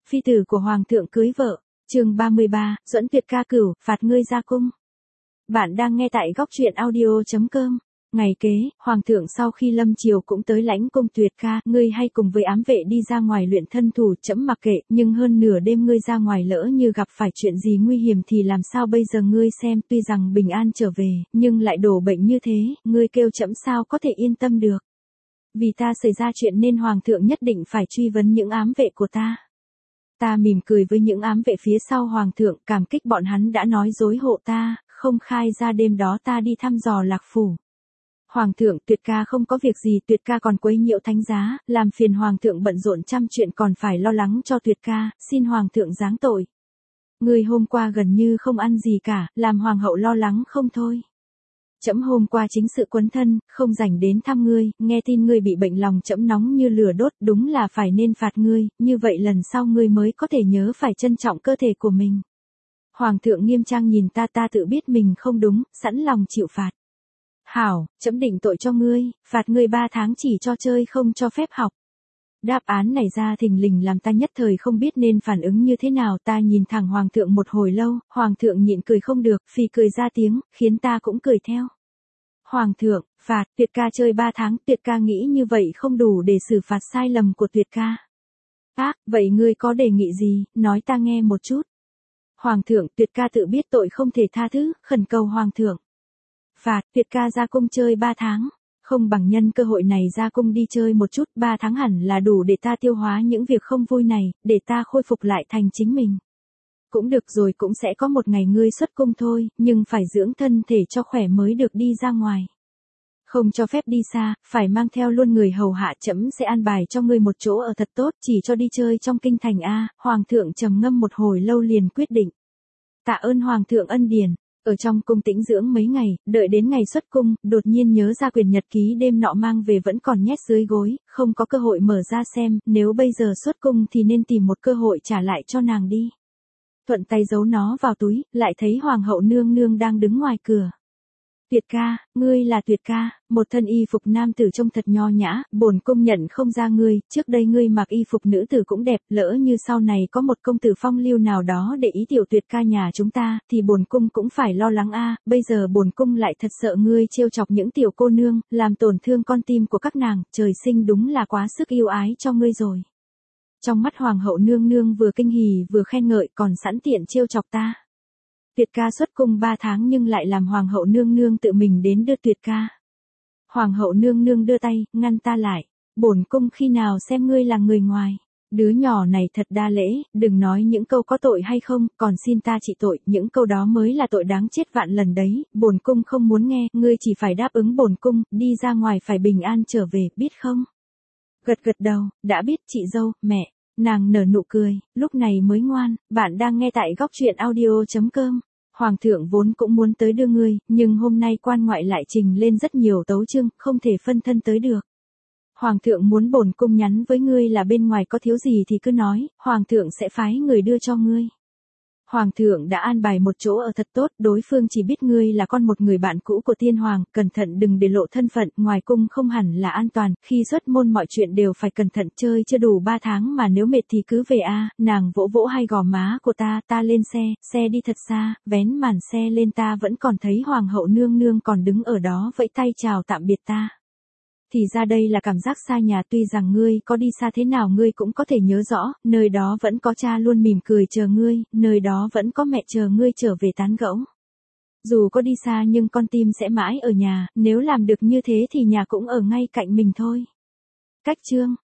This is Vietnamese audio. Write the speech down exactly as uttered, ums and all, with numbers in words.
phi tử của hoàng thượng cưới vợ. Chương ba mươi ba, Duẫn Tuyệt ca cửu, phạt ngươi ra cung. Bạn đang nghe tại góc truyện audio chấm com. Ngày kế, hoàng thượng sau khi lâm triều cũng tới lãnh cung. Tuyệt ca, ngươi hay cùng với ám vệ đi ra ngoài luyện thân thủ, trẫm mặc kệ, nhưng hơn nửa đêm ngươi ra ngoài lỡ như gặp phải chuyện gì nguy hiểm thì làm sao bây giờ? Ngươi xem, tuy rằng bình an trở về, nhưng lại đổ bệnh như thế, ngươi kêu trẫm sao có thể yên tâm được. Vì ta xảy ra chuyện nên hoàng thượng nhất định phải truy vấn những ám vệ của ta. Ta mỉm cười với những ám vệ phía sau hoàng thượng, cảm kích bọn hắn đã nói dối hộ ta, không khai ra đêm đó ta đi thăm dò Lạc Phủ. Hoàng thượng, Tuyệt ca không có việc gì, Tuyệt ca còn quấy nhiễu thánh giá, làm phiền hoàng thượng bận rộn trăm chuyện còn phải lo lắng cho Tuyệt ca, xin hoàng thượng giáng tội. Ngươi hôm qua gần như không ăn gì cả, làm hoàng hậu lo lắng không thôi. Trẫm hôm qua chính sự quấn thân, không rảnh đến thăm ngươi, nghe tin ngươi bị bệnh lòng trẫm nóng như lửa đốt, đúng là phải nên phạt ngươi, như vậy lần sau ngươi mới có thể nhớ phải trân trọng cơ thể của mình. Hoàng thượng nghiêm trang nhìn ta, ta tự biết mình không đúng, sẵn lòng chịu phạt. Hảo, trẫm định tội cho ngươi, phạt ngươi ba tháng chỉ cho chơi không cho phép học. Đáp án này ra thình lình làm ta nhất thời không biết nên phản ứng như thế nào. Ta nhìn thẳng hoàng thượng một hồi lâu, hoàng thượng nhịn cười không được, phì cười ra tiếng, khiến ta cũng cười theo. Hoàng thượng, phạt, Tuyệt ca chơi ba tháng, Tuyệt ca nghĩ như vậy không đủ để xử phạt sai lầm của Tuyệt ca. Ác, à, vậy ngươi có đề nghị gì, nói ta nghe một chút. Hoàng thượng, Tuyệt ca tự biết tội không thể tha thứ, khẩn cầu hoàng thượng. Phạt, Tuyệt ca ra cung chơi ba tháng. Không bằng nhân cơ hội này ra cung đi chơi một chút, ba tháng hẳn là đủ để ta tiêu hóa những việc không vui này, để ta khôi phục lại thành chính mình. Cũng được rồi, cũng sẽ có một ngày ngươi xuất cung thôi, nhưng phải dưỡng thân thể cho khỏe mới được đi ra ngoài. Không cho phép đi xa, phải mang theo luôn người hầu hạ, trẫm sẽ an bài cho ngươi một chỗ ở thật tốt, chỉ cho đi chơi trong kinh thành a. Hoàng thượng trầm ngâm một hồi lâu liền quyết định. Tạ ơn hoàng thượng ân điển. Ở trong cung tĩnh dưỡng mấy ngày, đợi đến ngày xuất cung, đột nhiên nhớ ra quyển nhật ký đêm nọ mang về vẫn còn nhét dưới gối, không có cơ hội mở ra xem, nếu bây giờ xuất cung thì nên tìm một cơ hội trả lại cho nàng đi. Thuận tay giấu nó vào túi, lại thấy hoàng hậu nương nương đang đứng ngoài cửa. Tuyệt ca, ngươi là Tuyệt ca, một thân y phục nam tử trông thật nho nhã, bổn cung nhận không ra ngươi, trước đây ngươi mặc y phục nữ tử cũng đẹp, lỡ như sau này có một công tử phong lưu nào đó để ý tiểu Tuyệt ca nhà chúng ta, thì bổn cung cũng phải lo lắng a. Bây giờ bổn cung lại thật sợ ngươi trêu chọc những tiểu cô nương, làm tổn thương con tim của các nàng, trời sinh đúng là quá sức yêu ái cho ngươi rồi. Trong mắt hoàng hậu nương nương vừa kinh hỉ vừa khen ngợi, còn sẵn tiện trêu chọc ta. Tuyệt ca xuất cung ba tháng nhưng lại làm hoàng hậu nương nương tự mình đến đưa Tuyệt ca. Hoàng hậu nương nương đưa tay, ngăn ta lại. Bổn cung khi nào xem ngươi là người ngoài. Đứa nhỏ này thật đa lễ, đừng nói những câu có tội hay không, còn xin ta trị tội, những câu đó mới là tội đáng chết vạn lần đấy, bổn cung không muốn nghe, ngươi chỉ phải đáp ứng bổn cung, đi ra ngoài phải bình an trở về, biết không? Gật gật đầu, đã biết chị dâu, mẹ. Nàng nở nụ cười, lúc này mới ngoan. Bạn đang nghe tại góc truyện audio chấm com. Hoàng thượng vốn cũng muốn tới đưa ngươi, nhưng hôm nay quan ngoại lại trình lên rất nhiều tấu chương, không thể phân thân tới được. Hoàng thượng muốn bổn cung nhắn với ngươi là bên ngoài có thiếu gì thì cứ nói, hoàng thượng sẽ phái người đưa cho ngươi. Hoàng thượng đã an bài một chỗ ở thật tốt, đối phương chỉ biết ngươi là con một người bạn cũ của tiên hoàng, cẩn thận đừng để lộ thân phận, ngoài cung không hẳn là an toàn, khi xuất môn mọi chuyện đều phải cẩn thận, chơi chưa đủ ba tháng mà nếu mệt thì cứ về a. Nàng vỗ vỗ hai gò má của ta, ta lên xe, xe đi thật xa, vén màn xe lên ta vẫn còn thấy hoàng hậu nương nương còn đứng ở đó vẫy tay chào tạm biệt ta. Thì ra đây là cảm giác xa nhà, tuy rằng ngươi có đi xa thế nào ngươi cũng có thể nhớ rõ, nơi đó vẫn có cha luôn mỉm cười chờ ngươi, nơi đó vẫn có mẹ chờ ngươi trở về tán gẫu. Dù có đi xa nhưng con tim sẽ mãi ở nhà, nếu làm được như thế thì nhà cũng ở ngay cạnh mình thôi. Cách chương